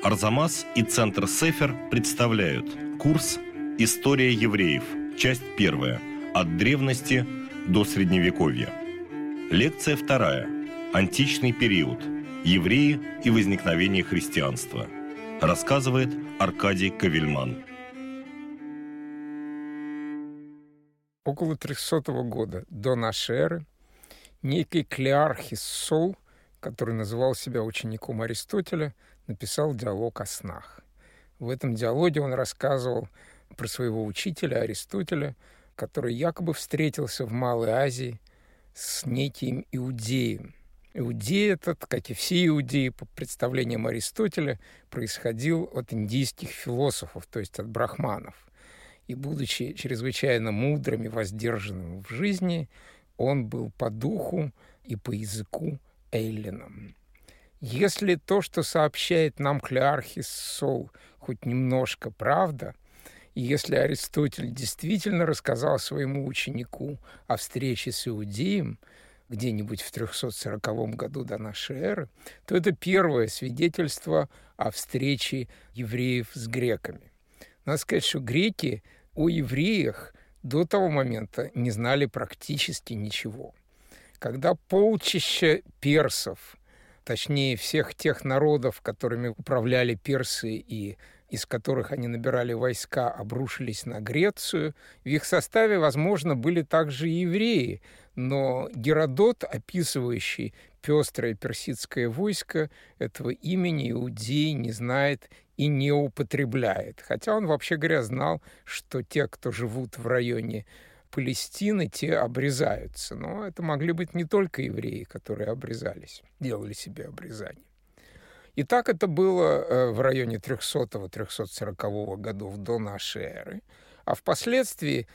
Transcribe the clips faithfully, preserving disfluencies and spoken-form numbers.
Арзамас и Центр Сефер представляют курс «История евреев», часть первая, от древности до средневековья. Лекция вторая, античный период, евреи и возникновение христианства. Рассказывает Аркадий Ковельман. Около трехсотого года до нашей эры некий Клеархис Сол, который называл себя учеником Аристотеля, написал диалог о снах. В этом диалоге он рассказывал про своего учителя Аристотеля, который якобы встретился в Малой Азии с неким иудеем. Иудей этот, как и все иудеи, по представлениям Аристотеля, происходил от индийских философов, то есть от брахманов. И, будучи чрезвычайно мудрым и воздержанным в жизни, он был по духу и по языку эллином. Если то, что сообщает нам Клеархис Сол, хоть немножко правда, и если Аристотель действительно рассказал своему ученику о встрече с иудеем где-нибудь в трехсот сороковом году до нашей эры, то это первое свидетельство о встрече евреев с греками. Надо сказать, что греки о евреях до того момента не знали практически ничего. Когда полчища персов, точнее всех тех народов, которыми управляли персы и из которых они набирали войска, обрушились на Грецию, в их составе, возможно, были также и евреи, но Геродот, описывающий пестрое персидское войско, этого имени иудей не знает и не употребляет. Хотя он, вообще говоря, знал, что те, кто живут в районе Палестины, те обрезаются. Но это могли быть не только евреи, которые обрезались, делали себе обрезание. И так это было в районе трехсотого — трехсот сорокового годов до нашей эры. А впоследствии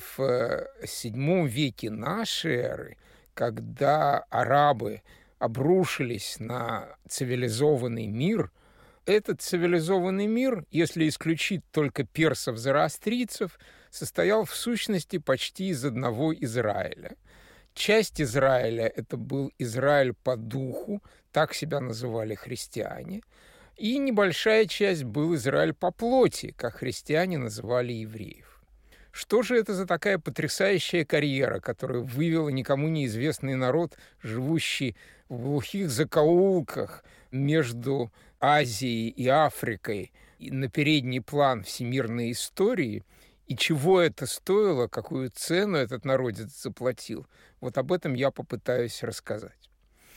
в седьмом веке нашей эры, когда арабы обрушились на цивилизованный мир, этот цивилизованный мир, если исключить только персов-зороастрийцев, состоял в сущности почти из одного Израиля. Часть Израиля – это был Израиль по духу, так себя называли христиане, и небольшая часть был Израиль по плоти, как христиане называли евреев. Что же это за такая потрясающая карьера, которая вывела никому неизвестный народ, живущий в глухих закоулках между Азией и Африкой, на передний план всемирной истории, и чего это стоило, какую цену этот народец заплатил? Вот об этом я попытаюсь рассказать.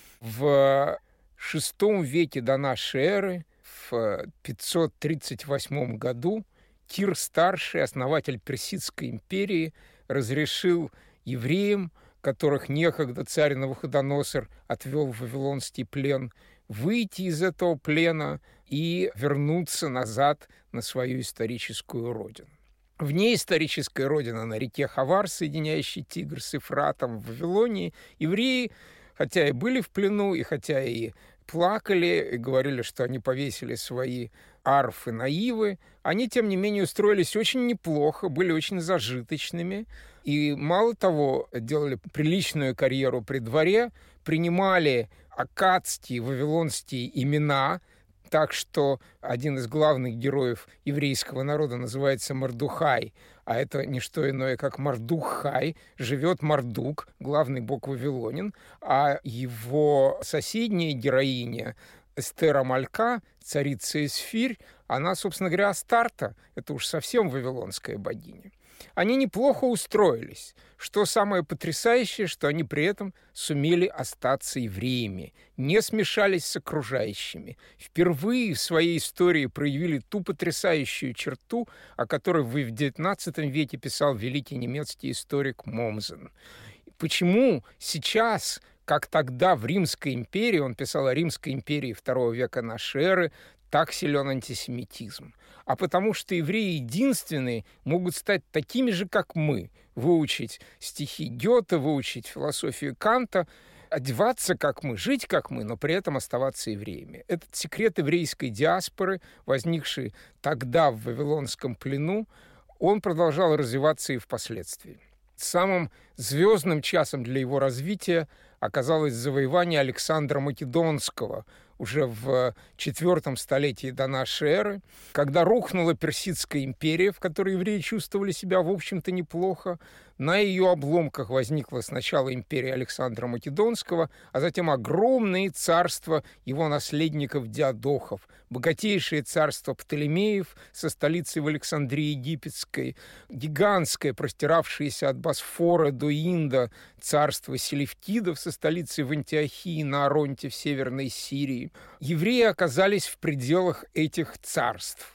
В шестом веке до нашей эры, в пятьсот тридцать восьмом году, Кир-старший, основатель Персидской империи, разрешил евреям, которых некогда царь Навуходоносор отвел в вавилонский плен, выйти из этого плена и вернуться назад на свою историческую родину. Вне исторической родины, на реке Хавар, соединяющей Тигр с Ефратом в Вавилонии, евреи, хотя и были в плену, и хотя и плакали, и говорили, что они повесили свои арфы на ивы, они, тем не менее, устроились очень неплохо, были очень зажиточными, и, мало того, делали приличную карьеру при дворе, принимали аккадские, вавилонские имена, так что один из главных героев еврейского народа называется Мардухай, а это не что иное, как Мардук-хай, живет Мардук, главный бог вавилонин, а его соседняя героиня Эстер Амалька, царица Эсфирь, она, собственно говоря, Астарта, это уж совсем вавилонская богиня. Они неплохо устроились. Что самое потрясающее, что они при этом сумели остаться евреями, не смешались с окружающими. Впервые в своей истории проявили ту потрясающую черту, о которой в девятнадцатом веке писал великий немецкий историк Момзен. Почему сейчас, как тогда в Римской империи, он писал о Римской империи второго века нашей эры, так силен антисемитизм? А потому что евреи единственные могут стать такими же, как мы, выучить стихи Гёте, выучить философию Канта, одеваться, как мы, жить, как мы, но при этом оставаться евреями. Этот секрет еврейской диаспоры, возникший тогда в вавилонском плену, он продолжал развиваться и впоследствии. Самым звездным часом для его развития оказалось завоевание Александра Македонского уже в четвертом столетии до нашей эры, когда рухнула Персидская империя, в которой евреи чувствовали себя, в общем-то, неплохо. На ее обломках возникла сначала империя Александра Македонского, а затем огромные царства его наследников-диадохов, богатейшее царство Птолемеев со столицей в Александрии Египетской, гигантское, простиравшееся от Босфора до Инда, царство селевкидов со столицей в Антиохии на Аронте в Северной Сирии. Евреи оказались в пределах этих царств.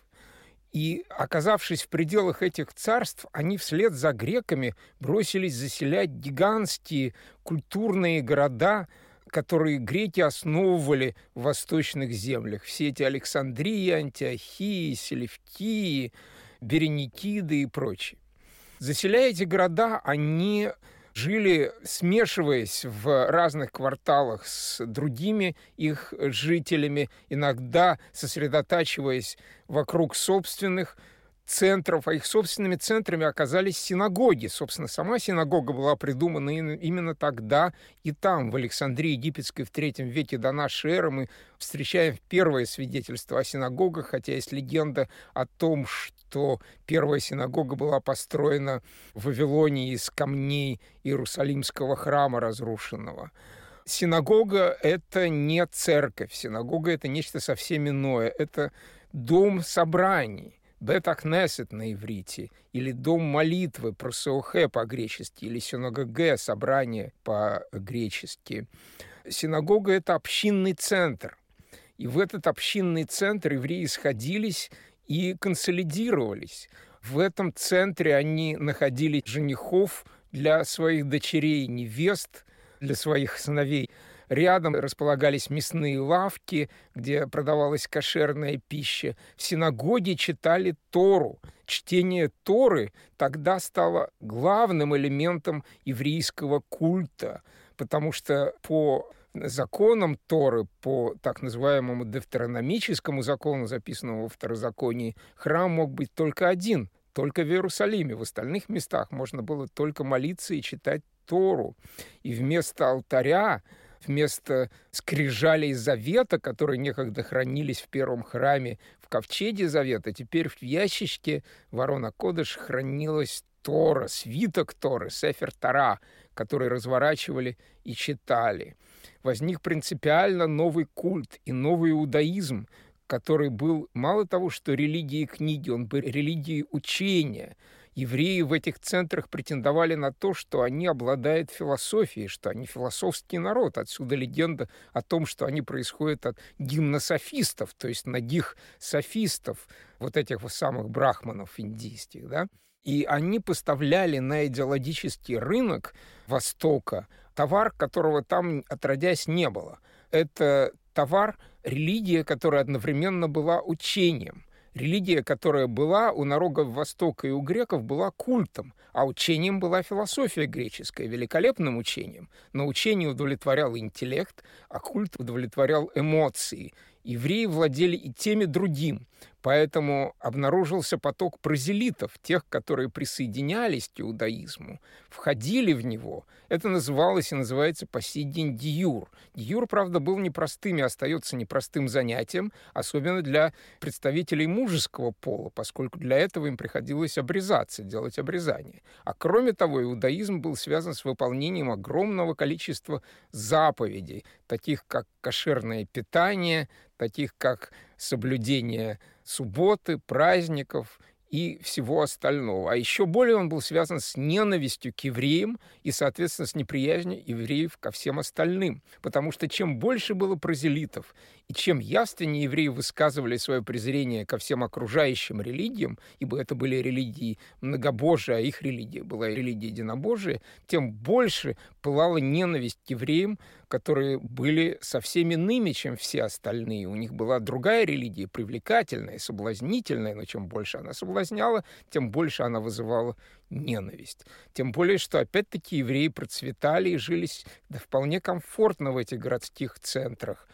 И, оказавшись в пределах этих царств, они вслед за греками бросились заселять гигантские культурные города, которые греки основывали в восточных землях. Все эти Александрии, Антиохии, Селевкии, Береникиды и прочие. Заселяя эти города, они жили, смешиваясь в разных кварталах с другими их жителями, иногда сосредотачиваясь вокруг собственных центров, а их собственными центрами оказались синагоги. Собственно, сама синагога была придумана именно тогда и там, в Александрии Египетской в третьем веке до нашей эры. Мы встречаем первое свидетельство о синагогах, хотя есть легенда о том, что первая синагога была построена в Вавилоне из камней Иерусалимского храма разрушенного. Синагога — это не церковь, синагога — это нечто совсем иное, это дом собраний. Бет-Акнесет на иврите, или дом молитвы, просеохе по-гречески, или синагоге, собрание по-гречески. Синагога — это общинный центр. И в этот общинный центр евреи сходились и консолидировались. В этом центре они находили женихов для своих дочерей, невест для своих сыновей. Рядом располагались мясные лавки, где продавалась кошерная пища. В синагоге читали Тору. Чтение Торы тогда стало главным элементом еврейского культа, потому что по законам Торы, по так называемому девтерономическому закону, записанному во Второзаконии, храм мог быть только один, только в Иерусалиме. В остальных местах можно было только молиться и читать Тору. И вместо алтаря, вместо скрижалей завета, которые некогда хранились в первом храме в ковчеге завета, теперь в ящичке в Арон а-Кодеш хранилась Тора, свиток Торы, Сефер Тора, который разворачивали и читали. Возник принципиально новый культ и новый иудаизм, который был мало того, что религией книги, он был религией учения. Евреи в этих центрах претендовали на то, что они обладают философией, что они философский народ. Отсюда легенда о том, что они происходят от гимнософистов, то есть нагих софистов, вот этих вот самых брахманов индийских, да? И они поставляли на идеологический рынок Востока товар, которого там отродясь не было. Это товар, религия, которая одновременно была учением. Религия, которая была у народов Востока и у греков, была культом, а учением была философия греческая, великолепным учением. Но учение удовлетворяло интеллект, а культ удовлетворял эмоции. Евреи владели и тем, и другим. Поэтому обнаружился поток прозелитов, тех, которые присоединялись к иудаизму, входили в него. Это называлось и называется по сей день диюр. Диюр, правда, был непростым и остается непростым занятием, особенно для представителей мужеского пола, поскольку для этого им приходилось обрезаться, делать обрезание. А кроме того, иудаизм был связан с выполнением огромного количества заповедей, таких как кошерное питание, таких как соблюдение субботы, праздников и всего остального. А еще более он был связан с ненавистью к евреям и, соответственно, с неприязнью евреев ко всем остальным. Потому что чем больше было прозелитов, и чем явственнее евреи высказывали свое презрение ко всем окружающим религиям, ибо это были религии многобожия, а их религия была религия единобожия, тем больше пылала ненависть к евреям, которые были совсем иными, чем все остальные. У них была другая религия, привлекательная, соблазнительная, но чем больше она соблазняла, тем больше она вызывала ненависть. Тем более, что опять-таки евреи процветали и жили да, вполне комфортно в этих городских центрах,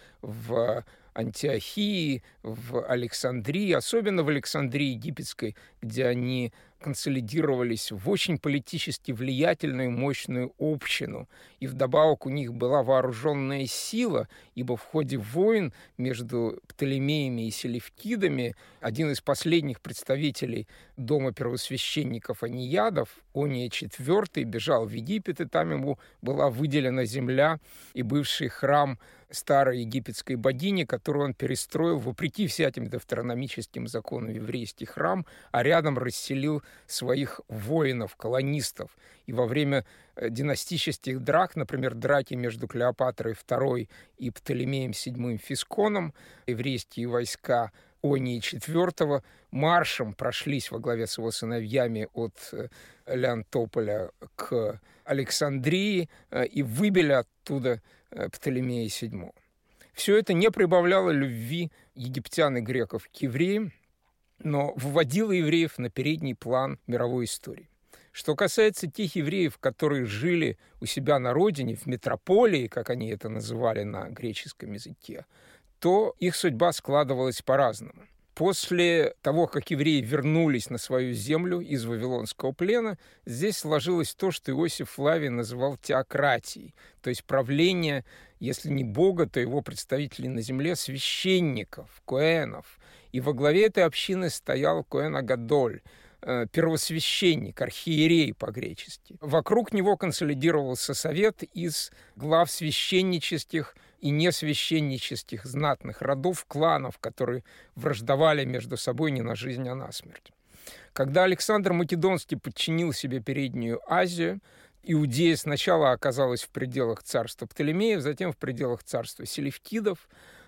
в Антиохии, в Александрии, особенно в Александрии Египетской, где они консолидировались в очень политически влиятельную мощную общину, и вдобавок у них была вооруженная сила, ибо в ходе войн между Птолемеями и Селевкидами один из последних представителей дома первосвященников Оньядов, Ония четвёртый, бежал в Египет, и там ему была выделена земля и бывший храм старой египетской богини, которую он перестроил вопреки всяким девтерономическим законам еврейский храм, а рядом расселил своих воинов, колонистов. И во время династических драк, например, драки между Клеопатрой второй и Птолемеем седьмым Фисконом, еврейские войска Онии четвёртого маршем прошлись во главе с его сыновьями от Леонтополя к Александрии и выбили оттуда Птолемея седьмого. Все это не прибавляло любви египтян и греков к евреям, но выводило евреев на передний план мировой истории. Что касается тех евреев, которые жили у себя на родине, в метрополии, как они это называли на греческом языке, то их судьба складывалась по-разному. После того, как евреи вернулись на свою землю из Вавилонского плена, здесь сложилось то, что Иосиф Флавий называл теократией, то есть правление, если не Бога, то его представителей на земле, священников, коэнов. И во главе этой общины стоял коэн Агадоль, первосвященник, архиерей по-гречески. Вокруг него консолидировался совет из глав священнических и несвященнических знатных родов, кланов, которые враждовали между собой не на жизнь, а на смерть. Когда Александр Македонский подчинил себе Переднюю Азию, Иудея сначала оказалась в пределах царства Птолемеев, затем в пределах царства Селевкидов,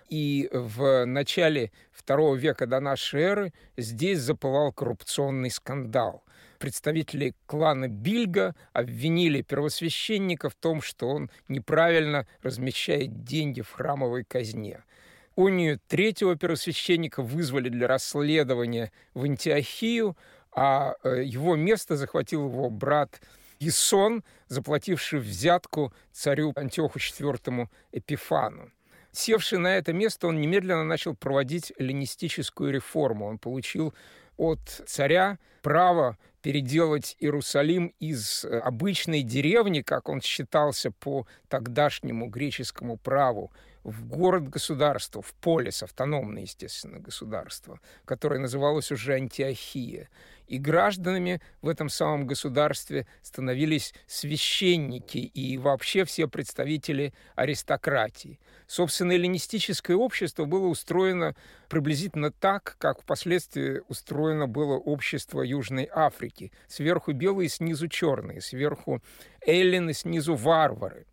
и в начале второго века до нашей эры здесь запылал коррупционный скандал. Представители клана Бильга обвинили первосвященника в том, что он неправильно размещает деньги в храмовой казне. Онию третьего первосвященника вызвали для расследования в Антиохию, а его место захватил его брат Ясон, заплативший взятку царю Антиоху четвёртому Эпифану. Севший на это место, он немедленно начал проводить эллинистическую реформу. Он получил от царя право переделать Иерусалим из обычной деревни, как он считался по тогдашнему греческому праву, в город-государство, в полис, автономное, естественно, государство, которое называлось уже Антиохия. И гражданами в этом самом государстве становились священники и вообще все представители аристократии. Собственно, эллинистическое общество было устроено приблизительно так, как впоследствии устроено было общество Южной Африки. Сверху белые, снизу черные, сверху эллины, снизу варвары.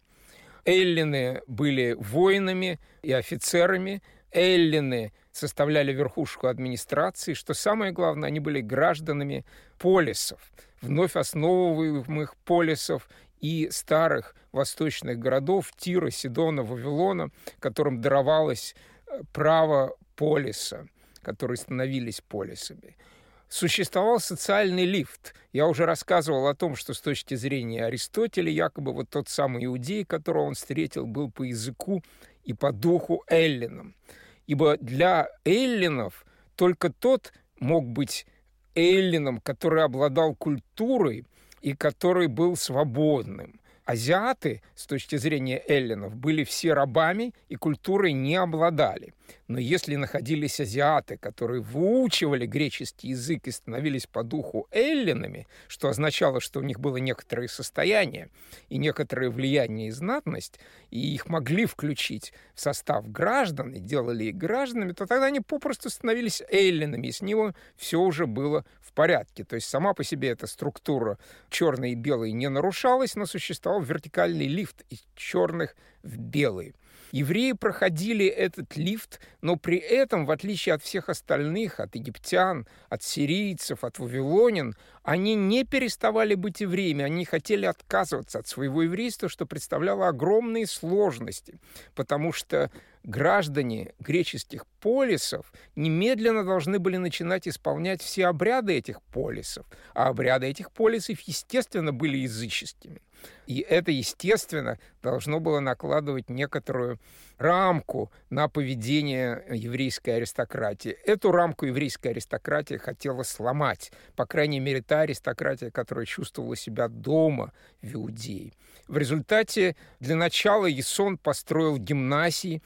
Эллины были воинами и офицерами, эллины составляли верхушку администрации, что самое главное, они были гражданами полисов, вновь основываемых полисов и старых восточных городов Тира, Сидона, Вавилона, которым даровалось право полиса, которые становились полисами. Существовал социальный лифт. Я уже рассказывал о том, что с точки зрения Аристотеля, якобы вот тот самый иудей, которого он встретил, был по языку и по духу эллином. Ибо для эллинов только тот мог быть эллином, который обладал культурой и который был свободным. Азиаты, с точки зрения эллинов, были все рабами и культурой не обладали. Но если находились азиаты, которые выучивали греческий язык и становились по духу эллинами, что означало, что у них было некоторое состояние и некоторое влияние и знатность, и их могли включить в состав граждан и делали их гражданами, то тогда они попросту становились эллинами, и с него все уже было в порядке. То есть сама по себе эта структура черной и белой не нарушалась, но существовал вертикальный лифт из черных в белые. Евреи проходили этот лифт, но при этом, в отличие от всех остальных, от египтян, от сирийцев, от вавилонян, они не переставали быть евреями, они хотели отказываться от своего еврейства, что представляло огромные сложности, потому что граждане греческих полисов немедленно должны были начинать исполнять все обряды этих полисов, а обряды этих полисов, естественно, были языческими. И это, естественно, должно было накладывать некоторую рамку на поведение еврейской аристократии. Эту рамку еврейская аристократия хотела сломать. По крайней мере, та аристократия, которая чувствовала себя дома в Иудее. В результате для начала Ясон построил гимнасии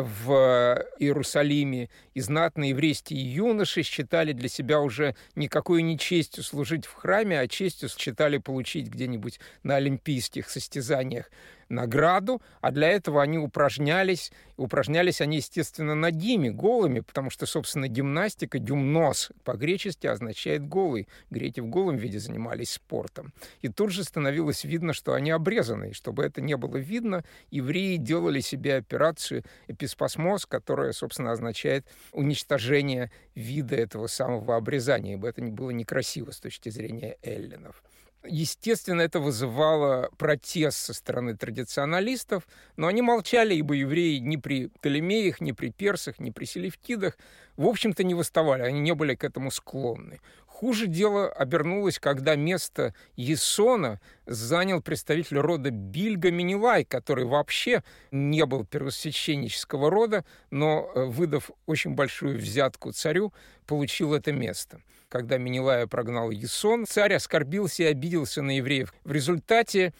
в Иерусалиме, и знатные еврейские юноши считали для себя уже никакой не честью служить в храме, а честью считали получить где-нибудь на олимпийских состязаниях награду, а для этого они упражнялись. Упражнялись они, естественно, нагими, голыми, потому что, собственно, гимнастика, гюмнос по-гречески означает голый. Греки в голом виде занимались спортом. И тут же становилось видно, что они обрезаны. И чтобы это не было видно, евреи делали себе операцию эписпасмоз, которая, собственно, означает уничтожение вида этого самого обрезания, ибо это было некрасиво с точки зрения эллинов. Естественно, это вызывало протест со стороны традиционалистов, но они молчали, ибо евреи ни при Птолемеях, ни при персах, ни при селевкидах, в общем-то, не восставали, они не были к этому склонны. Хуже дело обернулось, когда место Ясона занял представитель рода Бильга Менелай, который вообще не был первосвященнического рода, но, выдав очень большую взятку царю, получил это место. Когда Менелая прогнал Ясон, царь оскорбился и обиделся на евреев. В результате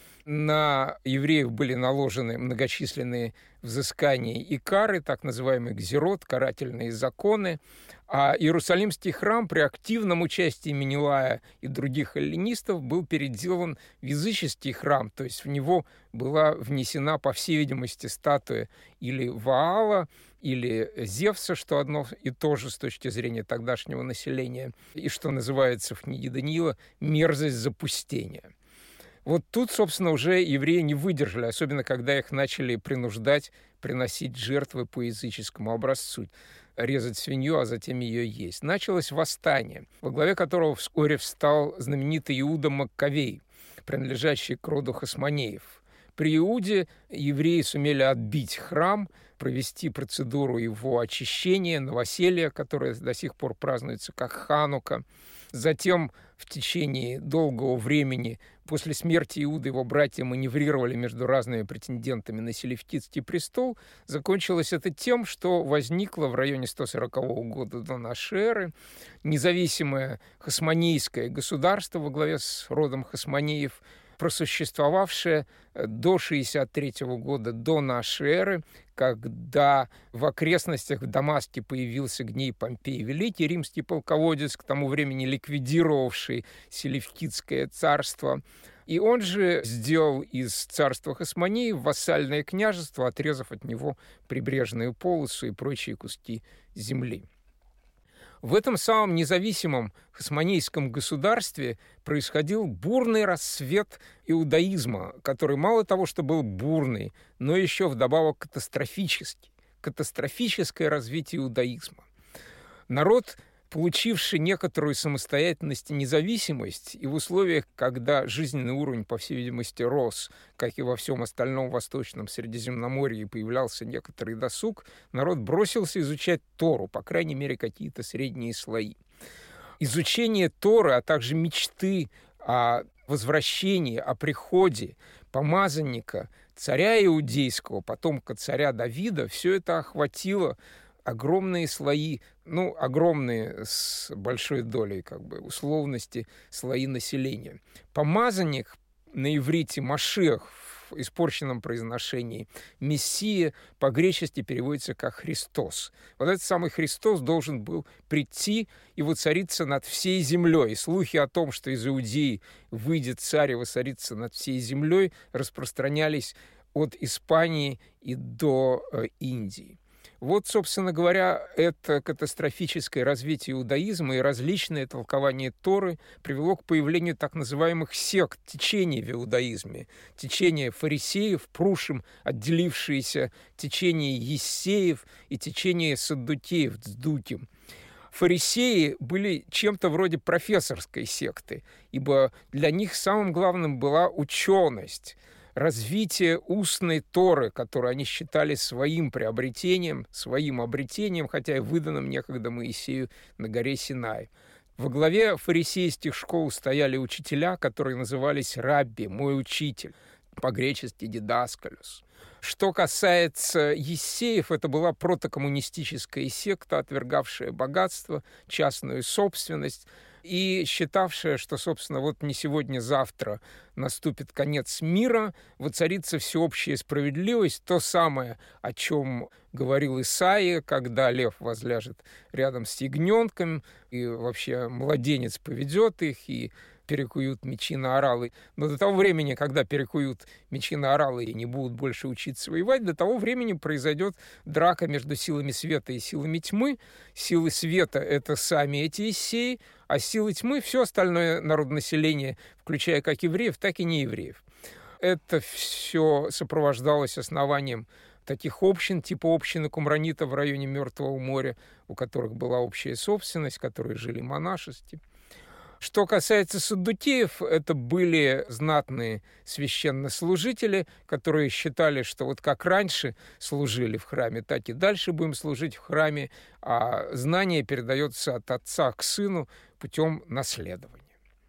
на евреев были наложены многочисленные взыскания и кары, так называемый гзирот, карательные законы, а Иерусалимский храм при активном участии Менелая и других эллинистов был переделан в языческий храм, то есть в него была внесена, по всей видимости, статуя или Ваала, или Зевса, что одно и то же с точки зрения тогдашнего населения, и что называется в книге Даниила «мерзость запустения». Вот тут, собственно, уже евреи не выдержали, особенно когда их начали принуждать приносить жертвы по языческому образцу, резать свинью, а затем ее есть. Началось восстание, во главе которого вскоре встал знаменитый Иуда Маккавей, принадлежащий к роду Хасмонеев. При Иуде евреи сумели отбить храм, провести процедуру его очищения, новоселья, которое до сих пор празднуется как Ханука. Затем в течение долгого времени после смерти Иуды его братья маневрировали между разными претендентами на селевкидский престол. Закончилось это тем, что возникло в районе сто сорокового года до нашей эры независимое хасмонейское государство во главе с родом Хасмонеев, просуществовавшее до шестьдесят третьего года до нашей эры, когда в окрестностях в Дамаске появился Гней Помпей Великий, римский полководец, к тому времени ликвидировавший Селевкидское царство. И он же сделал из царства Хасмонеев вассальное княжество, отрезав от него прибрежную полосу и прочие куски земли. В этом самом независимом хасмонейском государстве происходил бурный расцвет иудаизма, который мало того, что был бурный, но еще вдобавок катастрофический. Катастрофическое развитие иудаизма. Народ, получивший некоторую самостоятельность и независимость, и в условиях, когда жизненный уровень, по всей видимости, рос, как и во всем остальном Восточном Средиземноморье, появлялся некоторый досуг, народ бросился изучать Тору, по крайней мере, какие-то средние слои. Изучение Торы, а также мечты о возвращении, о приходе помазанника, царя иудейского, потомка царя Давида, все это охватило огромные слои, ну, огромные с большой долей, как бы, условности слои населения. Помазанник на иврите Машиах в испорченном произношении, Мессия по-гречески переводится как Христос. Вот этот самый Христос должен был прийти и воцариться над всей землей. И слухи о том, что из Иудеи выйдет царь и воцарится над всей землей, распространялись от Испании и до э, Индии. Вот, собственно говоря, это катастрофическое развитие иудаизма и различное толкование Торы привело к появлению так называемых сект, течений в иудаизме. Течение фарисеев, прушим отделившиеся, течение ессеев и течение саддукеев, цдуким. Фарисеи были чем-то вроде профессорской секты, ибо для них самым главным была ученость, развитие устной Торы, которую они считали своим приобретением, своим обретением, хотя и выданным некогда Моисею на горе Синай. Во главе фарисейских школ стояли учителя, которые назывались рабби, мой учитель. по-гречески «дидаскалюс». Что касается ессеев, это была протокоммунистическая секта, отвергавшая богатство, частную собственность и считавшая, что, собственно, вот не сегодня-завтра наступит конец мира, воцарится всеобщая справедливость, то самое, о чем говорил Исаия, когда лев возляжет рядом с ягненком, и вообще младенец поведет их, и перекуют мечи на оралы. Но до того времени, когда перекуют мечи на оралы и не будут больше учиться воевать, до того времени произойдет драка между силами света и силами тьмы. Силы света — это сами эти ессеи, а силы тьмы — все остальное народонаселение, включая как евреев, так и неевреев. Это все сопровождалось основанием таких общин, типа общины кумранитов в районе Мертвого моря, у которых была общая собственность, которые жили монашески. Что касается саддукеев, это были знатные священнослужители, которые считали, что вот как раньше служили в храме, так и дальше будем служить в храме, а знание передается от отца к сыну путем наследования.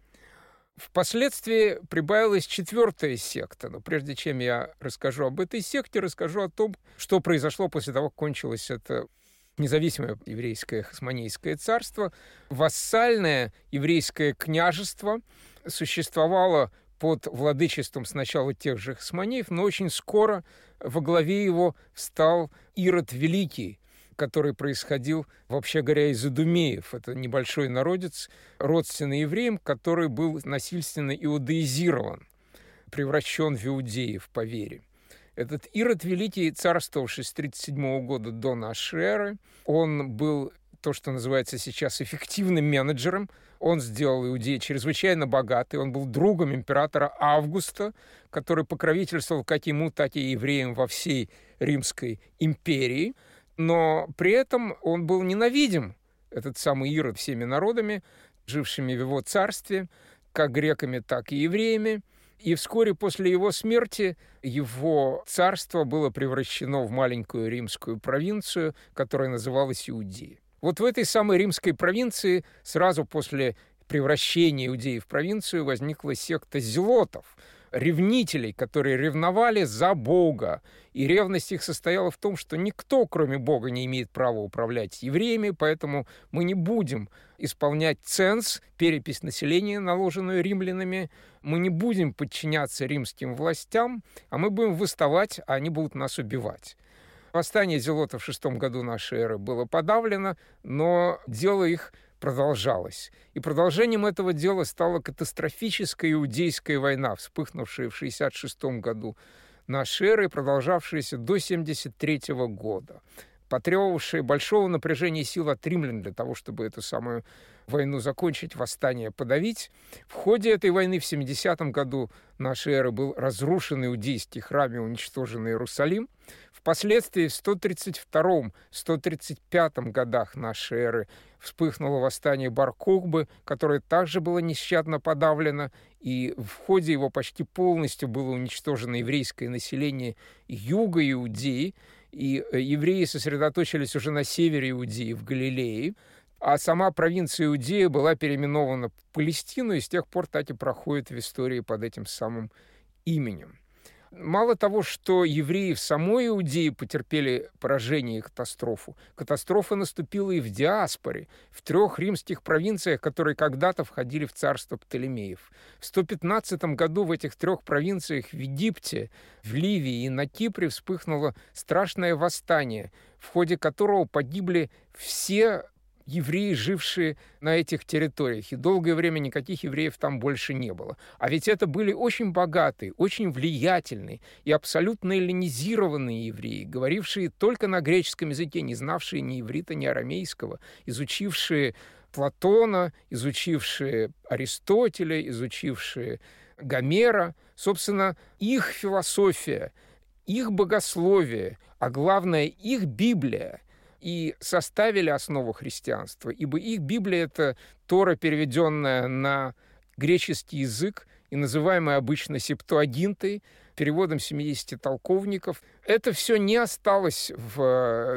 Впоследствии прибавилась четвертая секта, но прежде чем я расскажу об этой секте, расскажу о том, что произошло после того, как кончилось это независимое еврейское хасмонейское царство. Вассальное еврейское княжество существовало под владычеством сначала тех же хасмонеев, но очень скоро во главе его встал Ирод Великий, который происходил, вообще говоря, из идумеев. Это небольшой народец, родственный евреям, который был насильственно иудаизирован, превращен в иудеев по вере. Этот Ирод Великий, царствовавший с тридцать седьмого года до нашей эры, он был то, что называется сейчас эффективным менеджером. Он сделал Иудею чрезвычайно богатой. Он был другом императора Августа, который покровительствовал как ему, так и евреям во всей Римской империи. Но при этом он был ненавидим, этот самый Ирод, всеми народами, жившими в его царстве, как греками, так и евреями. И вскоре после его смерти его царство было превращено в маленькую римскую провинцию, которая называлась Иудея. Вот в этой самой римской провинции сразу после превращения Иудеи в провинцию возникла секта зелотов, ревнителей, которые ревновали за Бога. И ревность их состояла в том, что никто, кроме Бога, не имеет права управлять евреями, поэтому мы не будем исполнять ценз, перепись населения, наложенную римлянами, мы не будем подчиняться римским властям, а мы будем восставать, а они будут нас убивать. Восстание зелотов в шестом году нашей эры было подавлено, но дело их продолжалось. И продолжением этого дела стала катастрофическая иудейская война, вспыхнувшая в шестьдесят шестом году нашей эры, продолжавшаяся до семьдесят третьего года, потребовавшая большого напряжения сил от римлян для того, чтобы эту самую войну закончить, восстание подавить. В ходе этой войны в семидесятом году нашей эры был разрушен иудейский храм и уничтожен Иерусалим. Впоследствии в сто тридцать втором — сто тридцать пятом годах нашей эры вспыхнуло восстание Бар-Кохбы, которое также было нещадно подавлено, и в ходе его почти полностью было уничтожено еврейское население юга Иудеи, и евреи сосредоточились уже на севере Иудеи, в Галилее, а сама провинция Иудея была переименована в Палестину, и с тех пор так и проходит в истории под этим самым именем. Мало того, что евреи в самой Иудее потерпели поражение и катастрофу, катастрофа наступила и в диаспоре, в трех римских провинциях, которые когда-то входили в царство Птолемеев. В сто пятнадцатом году в этих трех провинциях, в Египте, в Ливии и на Кипре, вспыхнуло страшное восстание, в ходе которого погибли все евреи, жившие на этих территориях, и долгое время никаких евреев там больше не было. А ведь это были очень богатые, очень влиятельные и абсолютно эллинизированные евреи, говорившие только на греческом языке, не знавшие ни иврита, ни арамейского, изучившие Платона, изучившие Аристотеля, изучившие Гомера. Собственно, их философия, их богословие, а главное, их Библия и составили основу христианства, ибо их Библия — это Тора, переведенная на греческий язык и называемая обычно Септуагинтой, переводом семидесяти толковников. Это все не осталось в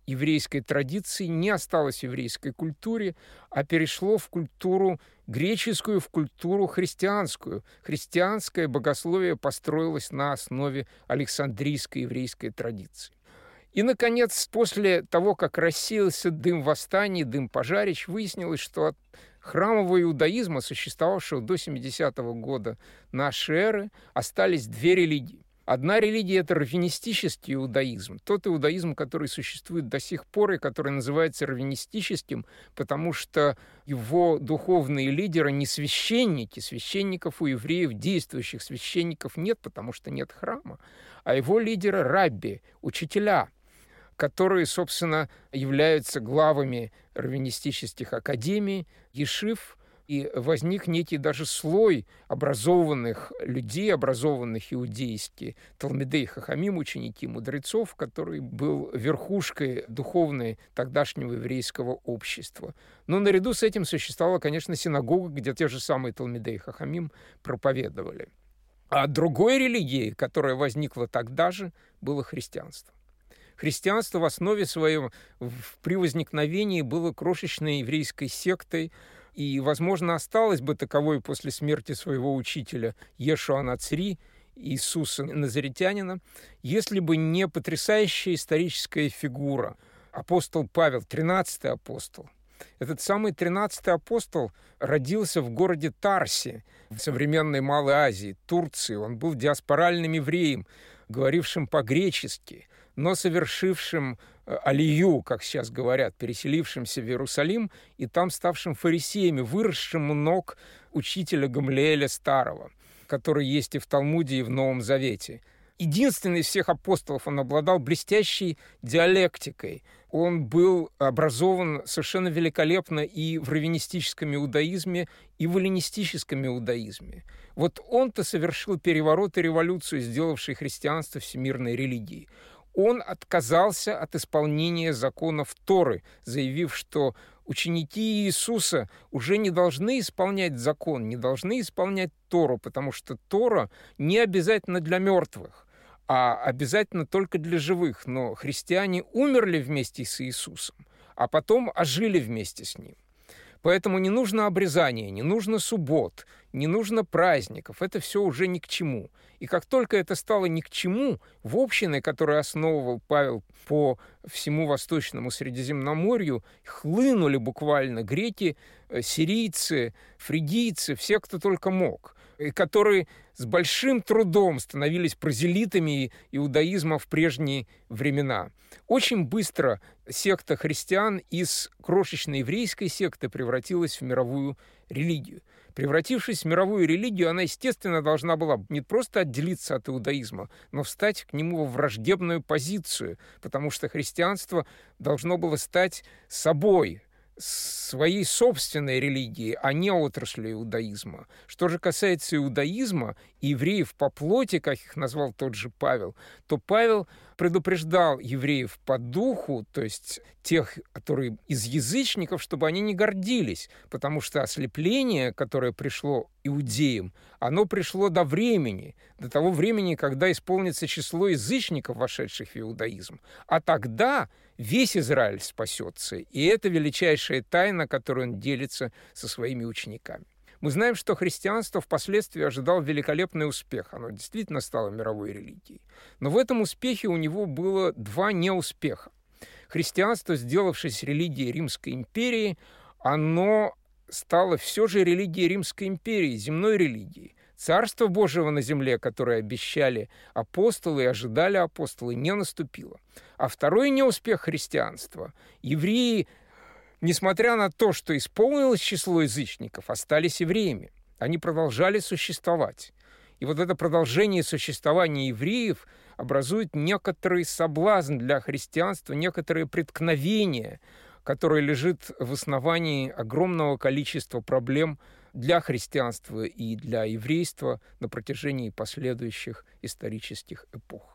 еврейской традиции не осталось в еврейской культуре, а перешло в культуру греческую, в культуру христианскую. Христианское богословие построилось на основе Александрийской еврейской традиции. И, наконец, после того, как рассеялся дым восстаний, дым пожарищ, выяснилось, что от храмового иудаизма, существовавшего до семидесятого года нашей эры, остались две религии. Одна религия – это раввинистический иудаизм, тот иудаизм, который существует до сих пор и который называется раввинистическим, потому что его духовные лидеры не священники, священников у евреев, действующих священников нет, потому что нет храма, а его лидеры – рабби, учителя, которые, собственно, являются главами раввинистических академий, ешив, и возник некий даже слой образованных людей, образованных иудейски, талмидей хахамим, ученики мудрецов, который был верхушкой духовной тогдашнего еврейского общества. Но наряду с этим существовала, конечно, синагога, где те же самые талмидей хахамим проповедовали. А другой религией, которая возникла тогда же, было христианство. Христианство в основе своем при возникновении было крошечной еврейской сектой, и, возможно, осталось бы таковой после смерти своего учителя Йешуа Нацри, Иисуса Назаретянина, если бы не потрясающая историческая фигура, апостол Павел, тринадцатый апостол. Этот самый тринадцатый апостол родился в городе Тарсе, в современной Малой Азии, Турции. Он был диаспоральным евреем, говорившим по-гречески, но совершившим алию, как сейчас говорят, переселившимся в Иерусалим и там ставшим фарисеями, выросшим у ног учителя Гамлиэля Старого, который есть и в Талмуде, и в Новом Завете. Единственный из всех апостолов, он обладал блестящей диалектикой. Он был образован совершенно великолепно и в раввинистическом иудаизме, и в эллинистическом иудаизме. Вот он-то совершил переворот и революцию, сделавший христианство всемирной религией. Он отказался от исполнения законов Торы, заявив, что ученики Иисуса уже не должны исполнять закон, не должны исполнять Тору, потому что Тора не обязательно для мертвых, а обязательно только для живых. Но христиане умерли вместе с Иисусом, а потом ожили вместе с Ним. Поэтому не нужно обрезания, не нужно суббот, не нужно праздников. Это все уже ни к чему. И как только это стало ни к чему, в общины, которые основывал Павел по всему Восточному Средиземноморью, хлынули буквально греки, сирийцы, фригийцы, все, кто только мог, и которые с большим трудом становились прозелитами иудаизма в прежние времена. Очень быстро секта христиан из крошечной еврейской секты превратилась в мировую религию. Превратившись в мировую религию, она, естественно, должна была не просто отделиться от иудаизма, но встать к нему во враждебную позицию, потому что христианство должно было стать собой, своей собственной религии, а не отрасли иудаизма. Что же касается иудаизма и евреев по плоти, как их назвал тот же Павел, то Павел предупреждал евреев по духу, то есть тех, которые из язычников, чтобы они не гордились, потому что ослепление, которое пришло иудеям, оно пришло до времени, до того времени, когда исполнится число язычников, вошедших в иудаизм. А тогда весь Израиль спасется, и это величайшая тайна, которую он делится со своими учениками. Мы знаем, что христианство впоследствии ожидало великолепный успех. Оно действительно стало мировой религией. Но в этом успехе у него было два неуспеха. Христианство, сделавшись религией Римской империи, оно стало все же религией Римской империи, земной религией. Царство Божьего на земле, которое обещали апостолы и ожидали апостолы, не наступило. А второй неуспех христианства – евреи, несмотря на то, что исполнилось число язычников, остались евреями. Они продолжали существовать. И вот это продолжение существования евреев образует некоторый соблазн для христианства, некоторое преткновение, которое лежит в основании огромного количества проблем для христианства и для еврейства на протяжении последующих исторических эпох.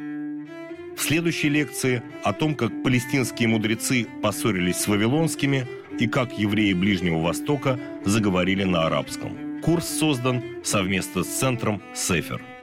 В следующей лекции о том, как палестинские мудрецы поссорились с вавилонскими и как евреи Ближнего Востока заговорили на арабском. Курс создан совместно с центром «Сефер».